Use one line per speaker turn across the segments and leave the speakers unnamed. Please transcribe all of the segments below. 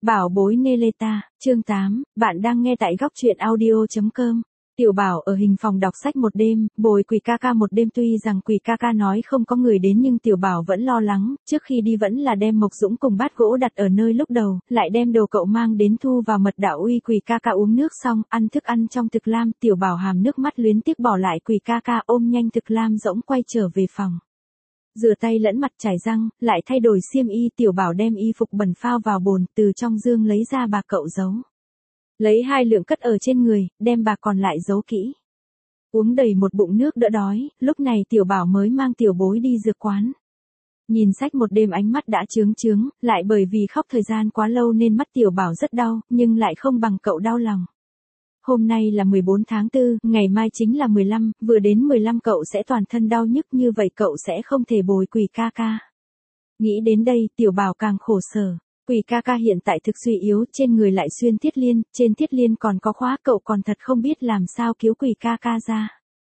Bảo bối Neleta, chương 8, bạn đang nghe tại góc truyện audio.com. Tiểu Bảo ở hình phòng đọc sách một đêm, bồi Quỳ ca ca một đêm, tuy rằng Quỳ ca ca nói không có người đến nhưng Tiểu Bảo vẫn lo lắng, trước khi đi vẫn là đem Mộc Dũng cùng bát gỗ đặt ở nơi lúc đầu, lại đem đồ cậu mang đến thu vào mật đạo uy Quỳ ca ca uống nước xong, ăn thức ăn trong thực lam, Tiểu Bảo hàm nước mắt luyến tiếc bỏ lại Quỳ ca ca, ôm nhanh thực lam rỗng quay trở về phòng. Rửa tay lẫn mặt, chải răng, lại thay đổi xiêm y, Tiểu Bảo đem y phục bẩn phao vào bồn, từ trong dương lấy ra bạc cậu giấu. Lấy 2 lượng cất ở trên người, đem bạc còn lại giấu kỹ. Uống đầy một bụng nước đỡ đói, lúc này Tiểu Bảo mới mang tiểu bối đi dược quán. Nhìn sách một đêm ánh mắt đã chướng, lại bởi vì khóc thời gian quá lâu nên mắt Tiểu Bảo rất đau, nhưng lại không bằng cậu đau lòng. Hôm nay là 14 tháng 4, ngày mai chính là 15, vừa đến 15 cậu sẽ toàn thân đau nhức, như vậy cậu sẽ không thể bồi Quỳ ca ca. Nghĩ đến đây, Tiểu Bảo càng khổ sở. Quỳ ca ca hiện tại thực suy yếu, trên người lại xuyên thiết liên, trên thiết liên còn có khóa, cậu còn thật không biết làm sao cứu Quỳ ca ca ra.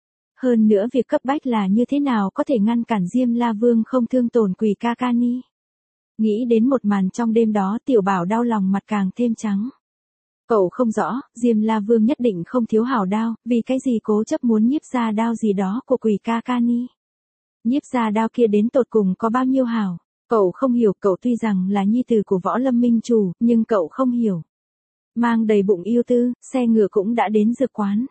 Hơn nữa việc cấp bách là như thế nào có thể ngăn cản Diêm La Vương không thương tổn Quỳ ca ca ni. Nghĩ đến một màn trong đêm đó, Tiểu Bảo đau lòng mặt càng thêm trắng. Cậu không rõ, Diêm La Vương nhất định không thiếu hảo đao, vì cái gì cố chấp muốn nhiếp ra đao gì đó của Quỳ ca ca ni. Nhiếp ra đao kia đến tột cùng có bao nhiêu hảo. Cậu không hiểu, cậu tuy rằng là nhi tử của Võ Lâm Minh Chủ, nhưng cậu không hiểu. Mang đầy bụng yêu tư, xe ngựa cũng đã đến dược quán.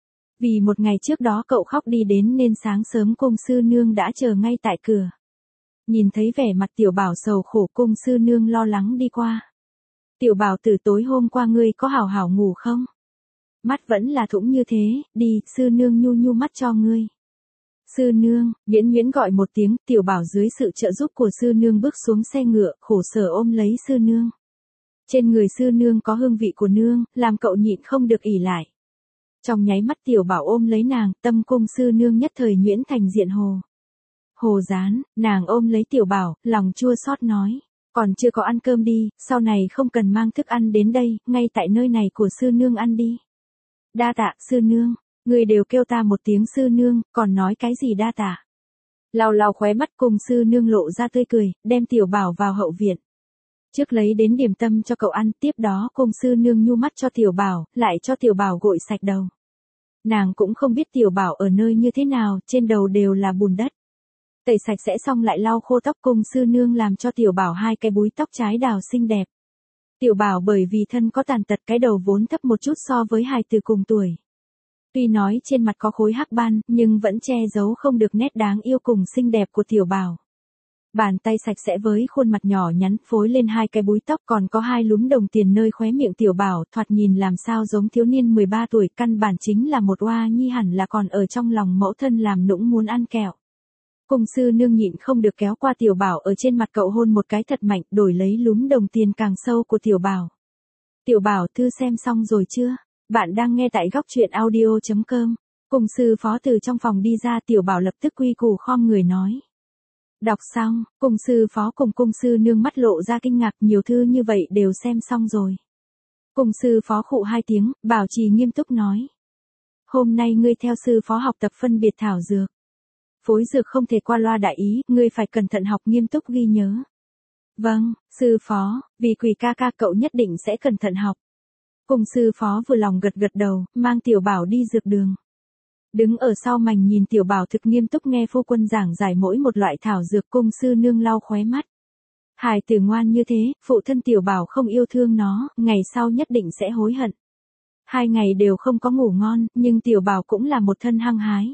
Vì một ngày trước đó cậu khóc đi đến nên sáng sớm cung sư nương đã chờ ngay tại cửa. Nhìn thấy vẻ mặt Tiểu Bảo sầu khổ, cung sư nương lo lắng đi qua. Tiểu Bảo, từ tối hôm qua ngươi có hảo hảo ngủ không? Mắt vẫn là thủng như thế, đi, sư nương nhu nhu mắt cho ngươi. Sư nương, Nguyễn gọi một tiếng, Tiểu Bảo dưới sự trợ giúp của sư nương bước xuống xe ngựa, khổ sở ôm lấy sư nương. Trên người sư nương có hương vị của nương, làm cậu nhịn không được ỉ lại. Trong nháy mắt Tiểu Bảo ôm lấy nàng, tâm cung sư nương nhất thời nhuyễn thành diện hồ. Hồ Gián, nàng ôm lấy Tiểu Bảo, lòng chua xót nói, còn chưa có ăn cơm đi, sau này không cần mang thức ăn đến đây, ngay tại nơi này của sư nương ăn đi. Đa tạ, sư nương. Người đều kêu ta một tiếng sư nương, còn nói cái gì đa tạ. Lau khóe mắt, cùng sư nương lộ ra tươi cười, đem Tiểu Bảo vào hậu viện. Trước lấy đến điểm tâm cho cậu ăn, tiếp đó cùng sư nương nhu mắt cho Tiểu Bảo, lại cho Tiểu Bảo gội sạch đầu. Nàng cũng không biết Tiểu Bảo ở nơi như thế nào, trên đầu đều là bùn đất. Tẩy sạch sẽ xong lại lau khô tóc, cùng sư nương làm cho Tiểu Bảo 2 cái búi tóc trái đào xinh đẹp. Tiểu Bảo bởi vì thân có tàn tật, cái đầu vốn thấp một chút so với hài tử cùng tuổi. Tuy nói trên mặt có khối hắc ban, nhưng vẫn che giấu không được nét đáng yêu cùng xinh đẹp của Tiểu Bảo. Bàn tay sạch sẽ với khuôn mặt nhỏ nhắn, phối lên 2 cái búi tóc, còn có 2 lúm đồng tiền nơi khóe miệng Tiểu Bảo, thoạt nhìn làm sao giống thiếu niên 13 tuổi, căn bản chính là một oa nhi, hẳn là còn ở trong lòng mẫu thân làm nũng muốn ăn kẹo. Cung sư nương nhịn không được kéo qua Tiểu Bảo ở trên mặt cậu hôn một cái thật mạnh, đổi lấy lúm đồng tiền càng sâu của Tiểu Bảo. Tiểu Bảo, thư xem xong rồi chưa? Bạn đang nghe tại góc truyện audio.com. Cung sư phó từ trong phòng đi ra, Tiểu Bảo lập tức quy củ khom người nói. Đọc xong, cung sư phó cùng cung sư nương mắt lộ ra kinh ngạc, nhiều thư như vậy đều xem xong rồi. Cung sư phó khụ 2 tiếng, bảo trì nghiêm túc nói. Hôm nay ngươi theo sư phó học tập phân biệt thảo dược. Phối dược không thể qua loa đại ý, ngươi phải cẩn thận học, nghiêm túc ghi nhớ. Vâng, sư phó, vì Quỳ ca ca cậu nhất định sẽ cẩn thận học. Cung sư phó vừa lòng gật đầu, mang Tiểu Bảo đi dược đường. Đứng ở sau mành nhìn Tiểu Bảo thực nghiêm túc nghe phu quân giảng giải mỗi một loại thảo dược, cung sư nương lau khóe mắt. Hài tử ngoan như thế, phụ thân Tiểu Bảo không yêu thương nó, ngày sau nhất định sẽ hối hận. 2 ngày đều không có ngủ ngon, nhưng Tiểu Bảo cũng là một thân hăng hái.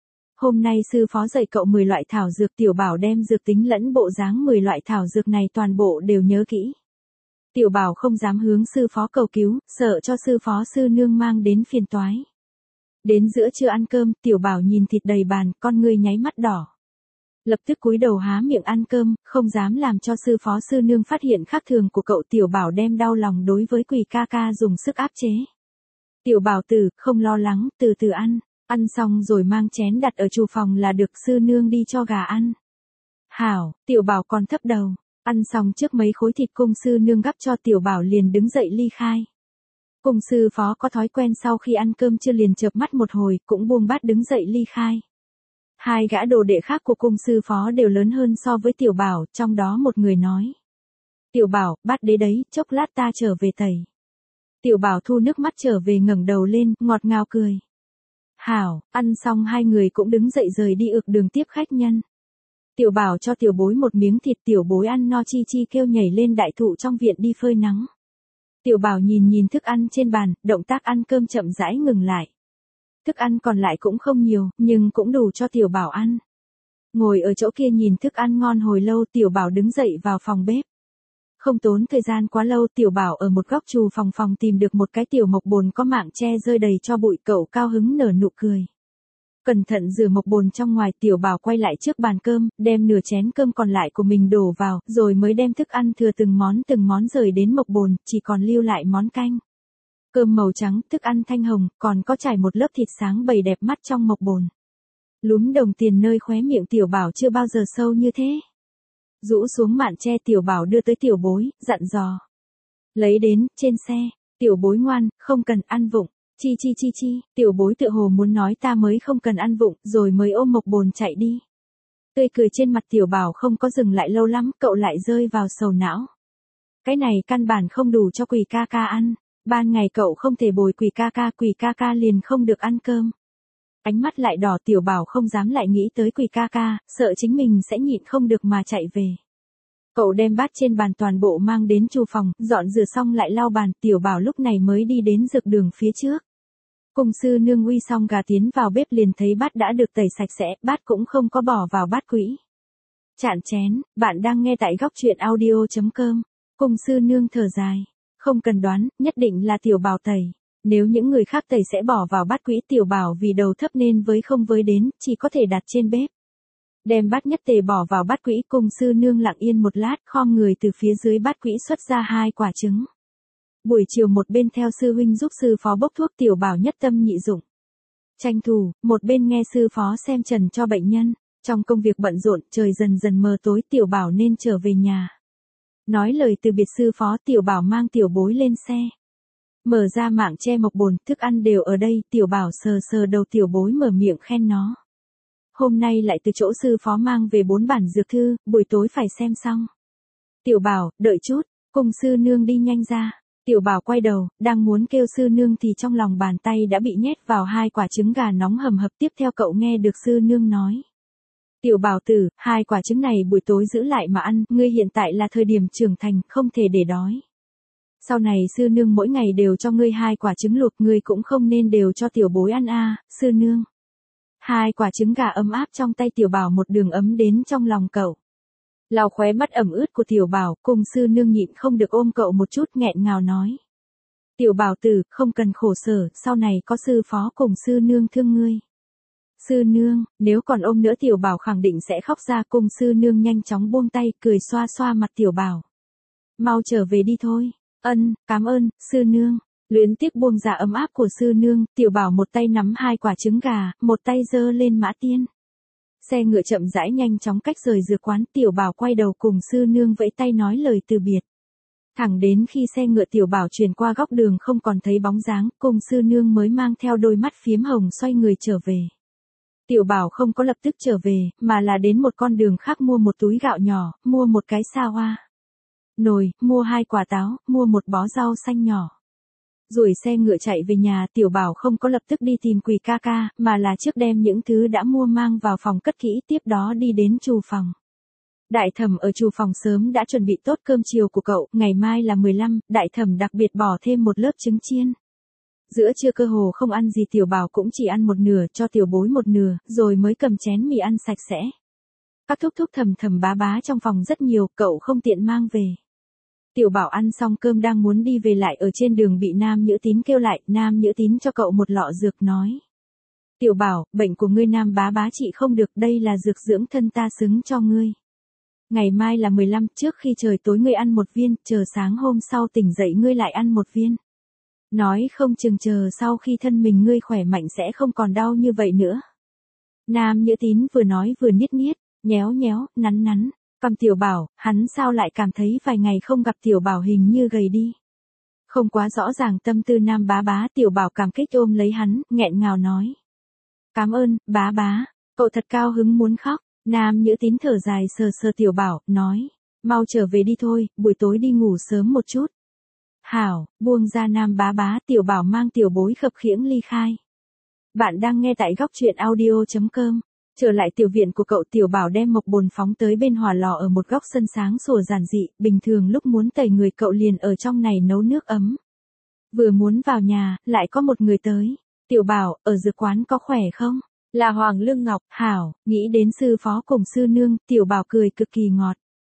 Hôm nay sư phó dạy cậu 10 loại thảo dược, Tiểu Bảo đem dược tính lẫn bộ dáng 10 loại thảo dược này toàn bộ đều nhớ kỹ. Tiểu Bảo không dám hướng sư phó cầu cứu, sợ cho sư phó sư nương mang đến phiền toái. Đến giữa trưa ăn cơm, Tiểu Bảo nhìn thịt đầy bàn, con ngươi nháy mắt đỏ. Lập tức cúi đầu há miệng ăn cơm, không dám làm cho sư phó sư nương phát hiện khác thường của cậu. Tiểu Bảo đem đau lòng đối với Quỳ ca ca dùng sức áp chế. Tiểu Bảo tử, không lo lắng, từ từ ăn. Ăn xong rồi mang chén đặt ở chủ phòng là được, sư nương đi cho gà ăn. Hảo, Tiểu Bảo còn thấp đầu. Ăn xong trước mấy khối thịt cung sư nương gắp cho, Tiểu Bảo liền đứng dậy ly khai. Cung sư phó có thói quen sau khi ăn cơm chưa liền chợp mắt một hồi, cũng buông bát đứng dậy ly khai. 2 gã đồ đệ khác của cung sư phó đều lớn hơn so với Tiểu Bảo, trong đó một người nói. Tiểu bảo, bát đế đấy, chốc lát ta trở về tẩy. Tiểu bảo thu nước mắt trở về ngẩng đầu lên, ngọt ngào cười. Hảo, ăn xong hai người cũng đứng dậy rời đi ực đường tiếp khách nhân. Tiểu bảo cho tiểu bối một miếng thịt, tiểu bối ăn no chi chi kêu nhảy lên đại thụ trong viện đi phơi nắng. Tiểu bảo nhìn thức ăn trên bàn, động tác ăn cơm chậm rãi ngừng lại. Thức ăn còn lại cũng không nhiều, nhưng cũng đủ cho tiểu bảo ăn. Ngồi ở chỗ kia nhìn thức ăn ngon hồi lâu, tiểu bảo đứng dậy vào phòng bếp. Không tốn thời gian quá lâu, tiểu bảo ở một góc trù phòng tìm được một cái tiểu mộc bồn có mạng che rơi đầy cho bụi, cậu cao hứng nở nụ cười. Cẩn thận rửa mộc bồn trong ngoài, tiểu bảo quay lại trước bàn cơm, đem nửa chén cơm còn lại của mình đổ vào, rồi mới đem thức ăn thừa từng món rời đến mộc bồn, chỉ còn lưu lại món canh. Cơm màu trắng, thức ăn thanh hồng, còn có trải một lớp thịt sáng bầy đẹp mắt trong mộc bồn. Lúm đồng tiền nơi khóe miệng tiểu bảo chưa bao giờ sâu như thế. Rũ xuống mạn che, tiểu bảo đưa tới tiểu bối, dặn dò. Lấy đến, trên xe, tiểu bối ngoan, không cần ăn vụng. Chi, tiểu bối tựa hồ muốn nói ta mới không cần ăn vụng, rồi mới ôm mộc bồn chạy đi. Tươi cười trên mặt tiểu bảo không có dừng lại lâu lắm, cậu lại rơi vào sầu não. Cái này căn bản không đủ cho quỷ ca ca ăn. Ban ngày cậu không thể bồi quỷ ca ca liền không được ăn cơm. Ánh mắt lại đỏ, tiểu bảo không dám lại nghĩ tới quỷ ca ca, sợ chính mình sẽ nhịn không được mà chạy về. Cậu đem bát trên bàn toàn bộ mang đến chu phòng, dọn rửa xong lại lau bàn, tiểu bảo lúc này mới đi đến dược đường phía trước. Cùng sư nương uy xong gà tiến vào bếp liền thấy bát đã được tẩy sạch sẽ, bát cũng không có bỏ vào bát quỹ. Chạn chén, bạn đang nghe tại góc truyện audio.com. Cùng sư nương thở dài. Không cần đoán, nhất định là tiểu bảo tẩy. Nếu những người khác tẩy sẽ bỏ vào bát quỹ, tiểu bảo vì đầu thấp nên với không với đến, chỉ có thể đặt trên bếp. Đem bát nhất tề bỏ vào bát quỹ, cùng sư nương lặng yên một lát, khom người từ phía dưới bát quỹ xuất ra 2 quả trứng. Buổi chiều một bên theo sư huynh giúp sư phó bốc thuốc, tiểu bảo nhất tâm nhị dụng. Tranh thủ, một bên nghe sư phó xem trần cho bệnh nhân. Trong công việc bận rộn, trời dần dần mờ tối, tiểu bảo nên trở về nhà. Nói lời từ biệt sư phó, tiểu bảo mang tiểu bối lên xe. Mở ra mạng che mộc bồn, thức ăn đều ở đây, tiểu bảo sờ đầu tiểu bối mở miệng khen nó. Hôm nay lại từ chỗ sư phó mang về 4 bản dược thư, buổi tối phải xem xong. Tiểu bảo, đợi chút, cùng sư nương đi nhanh ra. Tiểu bảo quay đầu, đang muốn kêu sư nương thì trong lòng bàn tay đã bị nhét vào 2 quả trứng gà nóng hầm hập, tiếp theo cậu nghe được sư nương nói. Tiểu bảo tử, 2 quả trứng này buổi tối giữ lại mà ăn, ngươi hiện tại là thời điểm trưởng thành, không thể để đói. Sau này sư nương mỗi ngày đều cho ngươi 2 quả trứng luộc, ngươi cũng không nên đều cho tiểu bối ăn sư nương. 2 quả trứng gà ấm áp trong tay tiểu bảo một đường ấm đến trong lòng cậu. Lau khóe mắt ẩm ướt của tiểu bảo, cùng sư nương nhịn không được ôm cậu một chút, nghẹn ngào nói. Tiểu bảo tử, không cần khổ sở, sau này có sư phó cùng sư nương thương ngươi. Sư nương, nếu còn ôm nữa tiểu bảo khẳng định sẽ khóc ra, cùng sư nương nhanh chóng buông tay, cười xoa xoa mặt tiểu bảo. Mau trở về đi thôi. Cảm ơn, sư nương. Luyến tiếc buông ra ấm áp của sư nương, tiểu bảo một tay nắm 2 quả trứng gà, một tay giơ lên mã tiên. Xe ngựa chậm rãi nhanh chóng cách rời dược quán, tiểu bảo quay đầu cùng sư nương vẫy tay nói lời từ biệt. Thẳng đến khi xe ngựa tiểu bảo chuyển qua góc đường không còn thấy bóng dáng, cùng sư nương mới mang theo đôi mắt phiếm hồng xoay người trở về. Tiểu bảo không có lập tức trở về, mà là đến một con đường khác mua một túi gạo nhỏ, mua một cái sa hoa nồi, mua 2 quả táo, mua một bó rau xanh nhỏ. Rồi xe ngựa chạy về nhà, tiểu bảo không có lập tức đi tìm quỷ ca ca, mà là trước đem những thứ đã mua mang vào phòng cất kỹ, tiếp đó đi đến trù phòng. Đại thẩm ở trù phòng sớm đã chuẩn bị tốt cơm chiều của cậu, ngày mai là 15, đại thẩm đặc biệt bỏ thêm một lớp trứng chiên. Giữa trưa cơ hồ không ăn gì, tiểu bảo cũng chỉ ăn một nửa, cho tiểu bối một nửa, rồi mới cầm chén mì ăn sạch sẽ. Các thúc thầm bá trong phòng rất nhiều, cậu không tiện mang về. Tiểu bảo ăn xong cơm đang muốn đi về, lại ở trên đường bị Nam Nhữ Tín kêu lại, Nam Nhữ Tín cho cậu một lọ dược nói. Tiểu bảo, bệnh của ngươi Nam bá trị không được, đây là dược dưỡng thân ta xứng cho ngươi. Ngày mai là 15, trước khi trời tối ngươi ăn 1 viên, chờ sáng hôm sau tỉnh dậy ngươi lại ăn 1 viên. Nói không chừng chờ sau khi thân mình ngươi khỏe mạnh sẽ không còn đau như vậy nữa. Nam Nhữ Tín vừa nói vừa niết, nhéo, nắn. Cầm tiểu bảo, hắn sao lại cảm thấy vài ngày không gặp tiểu bảo hình như gầy đi. Không quá rõ ràng tâm tư Nam bá, tiểu bảo cảm kích ôm lấy hắn, nghẹn ngào nói. Cảm ơn, bá, cậu thật cao hứng muốn khóc. Nam Nhữ Tín thở dài sờ tiểu bảo, nói. mau trở về đi thôi, buổi tối đi ngủ sớm một chút. Hảo, buông ra Nam Bá Bá, Tiểu Bảo mang Tiểu Bối khập khiễng ly khai. Bạn đang nghe tại góc truyện audio.com. Trở lại tiểu viện của cậu, Tiểu Bảo đem mộc bồn phóng tới bên hỏa lò ở một góc sân sáng sủa giản dị, bình thường lúc muốn tẩy người cậu liền ở trong này nấu nước ấm. Vừa muốn vào nhà, lại có một người tới. Tiểu Bảo, ở dược quán có khỏe không? Là Hoàng Lương Ngọc. Hảo, nghĩ đến sư phó cùng sư nương, Tiểu Bảo cười cực kỳ ngọt.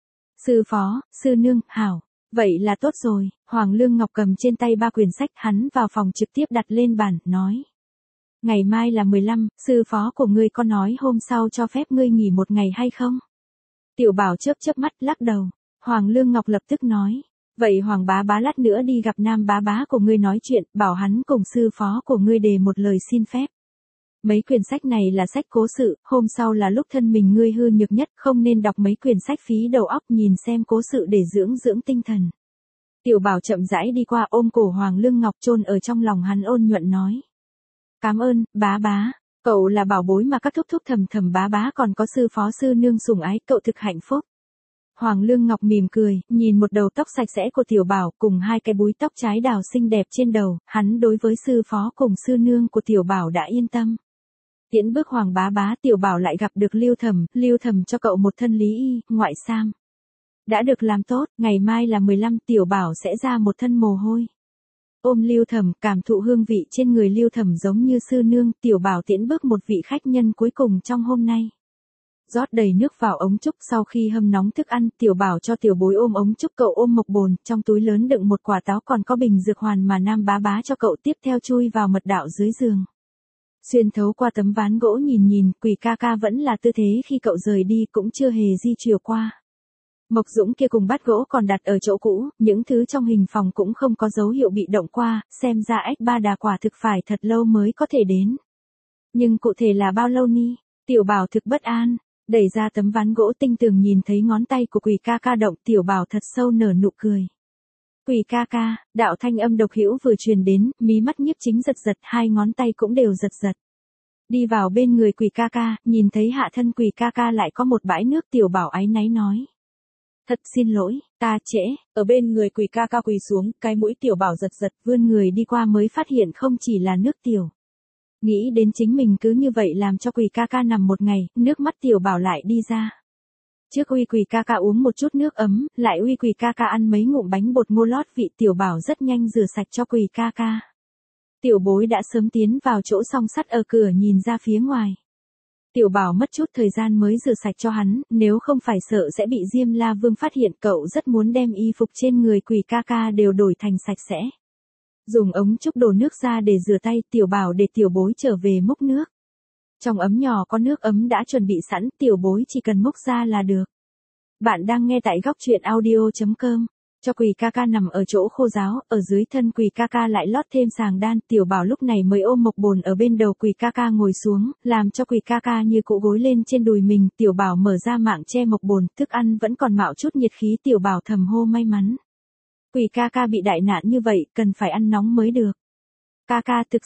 Sư phó, sư nương, hảo. Vậy là tốt rồi. Hoàng Lương Ngọc cầm trên tay 3 quyển sách, hắn vào phòng trực tiếp đặt lên bàn, nói. Ngày mai là 15, sư phó của ngươi có nói hôm sau cho phép ngươi nghỉ một ngày hay không? Tiểu Bảo chớp chớp mắt lắc đầu. Hoàng Lương Ngọc lập tức nói. Vậy Hoàng Bá Bá lát nữa đi gặp Nam Bá Bá của ngươi nói chuyện, bảo hắn cùng sư phó của ngươi đề một lời xin phép. Mấy quyển sách này là sách cố sự, hôm sau là lúc thân mình ngươi hư nhược nhất, không nên đọc mấy quyển sách phí đầu óc, nhìn xem cố sự để dưỡng dưỡng tinh thần. Tiểu Bảo chậm rãi đi qua ôm cổ Hoàng Lương Ngọc chôn ở trong lòng hắn, ôn nhuận nói. Cảm ơn, Bá Bá, cậu là bảo bối mà các thúc thúc thầm thầm Bá Bá còn có sư phó sư nương sủng ái, cậu thực hạnh phúc. Hoàng Lương Ngọc mỉm cười, nhìn một đầu tóc sạch sẽ của Tiểu Bảo cùng 2 cái búi tóc trái đào xinh đẹp trên đầu, hắn đối với sư phó cùng sư nương của Tiểu Bảo đã yên tâm. Tiễn bước Hoàng Bá Bá, Tiểu Bảo lại gặp được Lưu Thầm cho cậu một thân lý y, ngoại sam. Đã được làm tốt, ngày mai là 15, Tiểu Bảo sẽ ra một thân mồ hôi. Ôm Lưu Thầm, cảm thụ hương vị trên người Lưu Thầm giống như sư nương, Tiểu Bảo tiễn bước một vị khách nhân cuối cùng trong hôm nay. Rót đầy nước vào ống trúc, sau khi hâm nóng thức ăn, Tiểu Bảo cho Tiểu Bối ôm ống trúc, cậu ôm mộc bồn, trong túi lớn đựng một quả táo còn có bình dược hoàn mà Nam Bá Bá cho cậu, tiếp theo chui vào mật đạo dưới giường. Xuyên thấu qua tấm ván gỗ nhìn, Quỷ ca ca vẫn là tư thế khi cậu rời đi, cũng chưa hề di chuyển qua. Mộc Dũng kia cùng bát gỗ còn đặt ở chỗ cũ, những thứ trong hình phòng cũng không có dấu hiệu bị động qua, xem ra ếch ba đà quả thực phải thật lâu mới có thể đến. Nhưng cụ thể là bao lâu ni? Tiểu Bảo thực bất an, đẩy ra tấm ván gỗ tinh tường nhìn thấy ngón tay của Quỷ ca ca động, Tiểu Bảo thật sâu nở nụ cười. Quỷ ca ca, đạo thanh âm độc hữu vừa truyền đến, mí mắt Nhiếp Chính giật giật, 2 ngón tay cũng đều giật giật. Đi vào bên người Quỷ ca ca, nhìn thấy hạ thân Quỷ ca ca lại có một bãi nước, Tiểu Bảo áy náy nói. Thật xin lỗi, ta trễ, ở bên người Quỷ ca ca quỳ xuống, cái mũi Tiểu Bảo giật giật, vươn người đi qua mới phát hiện không chỉ là nước tiểu. Nghĩ đến chính mình cứ như vậy làm cho Quỷ ca ca nằm một ngày, nước mắt Tiểu Bảo lại đi ra. Trước uy Quỷ ca ca uống một chút nước ấm, lại uy Quỷ ca ca ăn mấy ngụm bánh bột ngô lót vị, Tiểu Bảo rất nhanh rửa sạch cho Quỷ ca ca. Tiểu Bối đã sớm tiến vào chỗ song sắt ở cửa nhìn ra phía ngoài. Tiểu Bảo mất chút thời gian mới rửa sạch cho hắn, nếu không phải sợ sẽ bị Diêm La Vương phát hiện, cậu rất muốn đem y phục trên người Quỷ ca ca đều đổi thành sạch sẽ. Dùng ống trúc đổ nước ra để rửa tay, Tiểu Bảo để Tiểu Bối trở về múc nước. Trong ấm nhỏ có nước ấm đã chuẩn bị sẵn, Tiểu Bối chỉ cần múc ra là được. Bạn đang nghe tại góc truyện audio.com. Cho Quỷ ca ca nằm ở chỗ khô ráo, ở dưới thân Quỷ ca ca lại lót thêm sàng đan, Tiểu Bảo lúc này mới ôm mộc bồn ở bên đầu Quỷ ca ca ngồi xuống, làm cho Quỷ ca ca như cụ gối lên trên đùi mình, Tiểu Bảo mở ra mạng che mộc bồn, thức ăn vẫn còn mạo chút nhiệt khí, Tiểu Bảo thầm hô may mắn. Quỷ ca ca bị đại nạn như vậy, cần phải ăn nóng mới được. Ca ca thực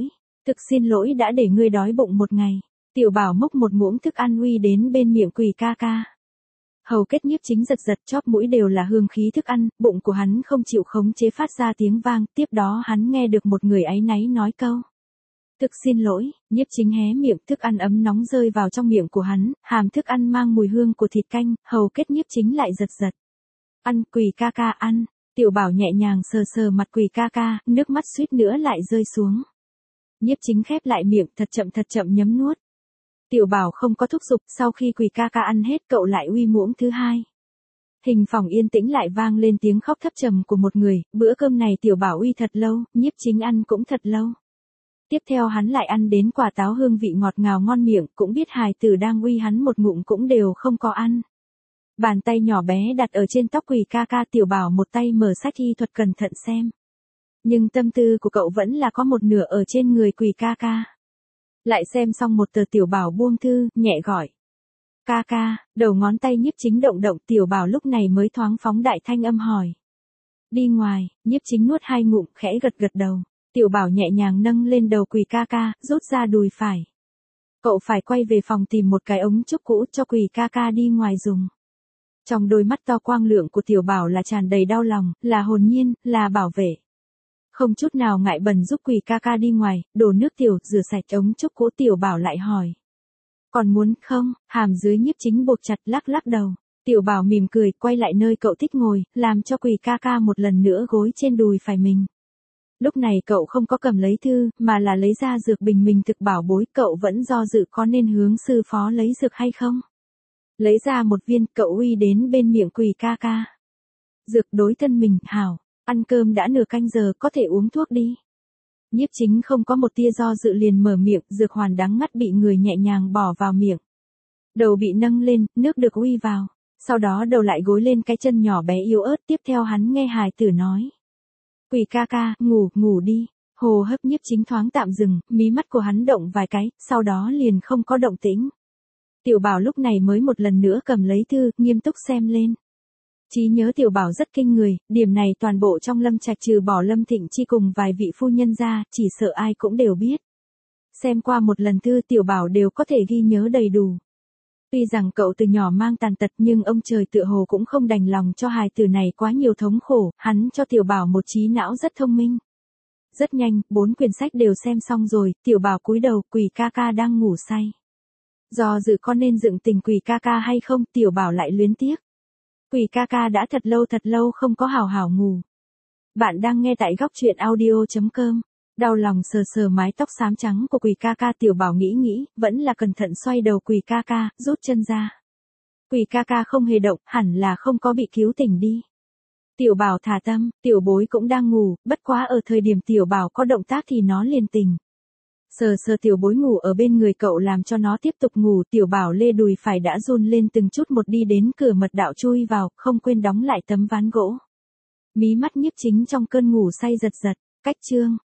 xin lỗi đã để ngươi đói bụng một ngày. Tiểu Bảo múc một muỗng thức ăn uy đến bên miệng Quỷ ca ca. Hầu kết Nhiếp Chính giật giật, chóp mũi đều là hương khí thức ăn, bụng của hắn không chịu khống chế phát ra tiếng vang, tiếp đó hắn nghe được một người áy náy nói câu. Thực xin lỗi, Nhiếp Chính hé miệng, thức ăn ấm nóng rơi vào trong miệng của hắn, hàm thức ăn mang mùi hương của thịt canh, hầu kết Nhiếp Chính lại giật giật. Ăn, Quỷ ca ca ăn, Tiểu Bảo nhẹ nhàng sờ sờ mặt Quỷ ca ca, nước mắt suýt nữa lại rơi xuống. Nhiếp Chính khép lại miệng, thật chậm nhấm nuốt. Tiểu Bảo không có thúc giục, sau khi Quỷ ca ca ăn hết cậu lại uy muỗng thứ hai. Hình phòng yên tĩnh lại vang lên tiếng khóc thấp trầm của một người, bữa cơm này Tiểu Bảo uy thật lâu, Nhiếp Chính ăn cũng thật lâu. Tiếp theo hắn lại ăn đến quả táo hương vị ngọt ngào ngon miệng, cũng biết hài tử đang uy hắn một ngụm cũng đều không có ăn. Bàn tay nhỏ bé đặt ở trên tóc Quỷ ca ca, Tiểu Bảo một tay mở sách y thuật cẩn thận xem. Nhưng tâm tư của cậu vẫn là có một nửa ở trên người Quỷ ca ca. Lại xem xong một tờ, Tiểu Bảo buông thư, nhẹ gọi. Ca ca, đầu ngón tay Nhiếp Chính động, Tiểu Bảo lúc này mới thoáng phóng đại thanh âm hỏi. Đi ngoài, Nhiếp Chính nuốt 2 ngụm, khẽ gật đầu. Tiểu Bảo nhẹ nhàng nâng lên đầu Quỷ ca ca, rút ra đùi phải. Cậu phải quay về phòng tìm một cái ống trúc cũ cho Quỷ ca ca đi ngoài dùng. Trong đôi mắt to quang lượng của tiểu bảo là tràn đầy đau lòng, là hồn nhiên, là bảo vệ. Không chút nào ngại bần giúp Quỳ ca ca đi ngoài, đổ nước tiểu, rửa sạch ống trúc cũ. Tiểu bảo lại hỏi. Còn muốn không? Hàm dưới Nhiếp Chính buộc chặt lắc lắc đầu. Tiểu bảo mỉm cười, quay lại nơi cậu thích ngồi, làm cho Quỳ ca ca một lần nữa gối trên đùi phải mình. Lúc này cậu không có cầm lấy thư, mà là lấy ra dược bình mình thực bảo bối. Cậu vẫn do dự có nên hướng sư phó lấy dược hay không. Lấy ra một viên, cậu uy đến bên miệng Quỳ ca ca. Dược đối thân mình, hảo, ăn cơm đã nửa canh giờ, có thể uống thuốc đi. Nhiếp Chính không có một tia do dự liền mở miệng, dược hoàn đắng ngắt bị người nhẹ nhàng bỏ vào miệng. Đầu bị nâng lên, nước được uy vào. Sau đó đầu lại gối lên cái chân nhỏ bé yếu ớt, tiếp theo hắn nghe hài tử nói. Quỳ ca ca, ngủ đi. Hồ hấp Nhiếp Chính thoáng tạm dừng, mí mắt của hắn động vài cái, sau đó liền không có động tĩnh. Tiểu bảo lúc này mới một lần nữa cầm lấy thư, nghiêm túc xem lên. Trí nhớ tiểu bảo rất kinh người, điểm này toàn bộ trong Lâm Trạch trừ bỏ Lâm Thịnh Chi cùng vài vị phu nhân ra, chỉ sợ ai cũng đều biết. Xem qua một lần thư tiểu bảo đều có thể ghi nhớ đầy đủ. Tuy rằng cậu từ nhỏ mang tàn tật nhưng ông trời tựa hồ cũng không đành lòng cho hài tử này quá nhiều thống khổ, hắn cho tiểu bảo một trí não rất thông minh. Rất nhanh, 4 quyển sách đều xem xong rồi, tiểu bảo cúi đầu, Quỳ ca ca đang ngủ say. Do dự có nên dựng tình Quỳ ca ca hay không, tiểu bảo lại luyến tiếc. Quỳ ca ca đã thật lâu không có hào hảo ngủ. Bạn đang nghe tại góc truyện audio.com. Đau lòng sờ sờ mái tóc xám trắng của Quỳ ca ca, tiểu bảo nghĩ, vẫn là cẩn thận xoay đầu Quỳ ca ca, rút chân ra. Quỳ ca ca không hề động, hẳn là không có bị cứu tỉnh đi. Tiểu bảo thả tâm, tiểu bối cũng đang ngủ, bất quá ở thời điểm tiểu bảo có động tác thì nó liền tỉnh. Sờ sờ tiểu bối ngủ ở bên người cậu làm cho nó tiếp tục ngủ, tiểu bảo lê đùi phải đã run lên từng chút một đi đến cửa mật đạo chui vào, không quên đóng lại tấm ván gỗ. Mí mắt Nhiếp Chính trong cơn ngủ say giật giật, cách chương.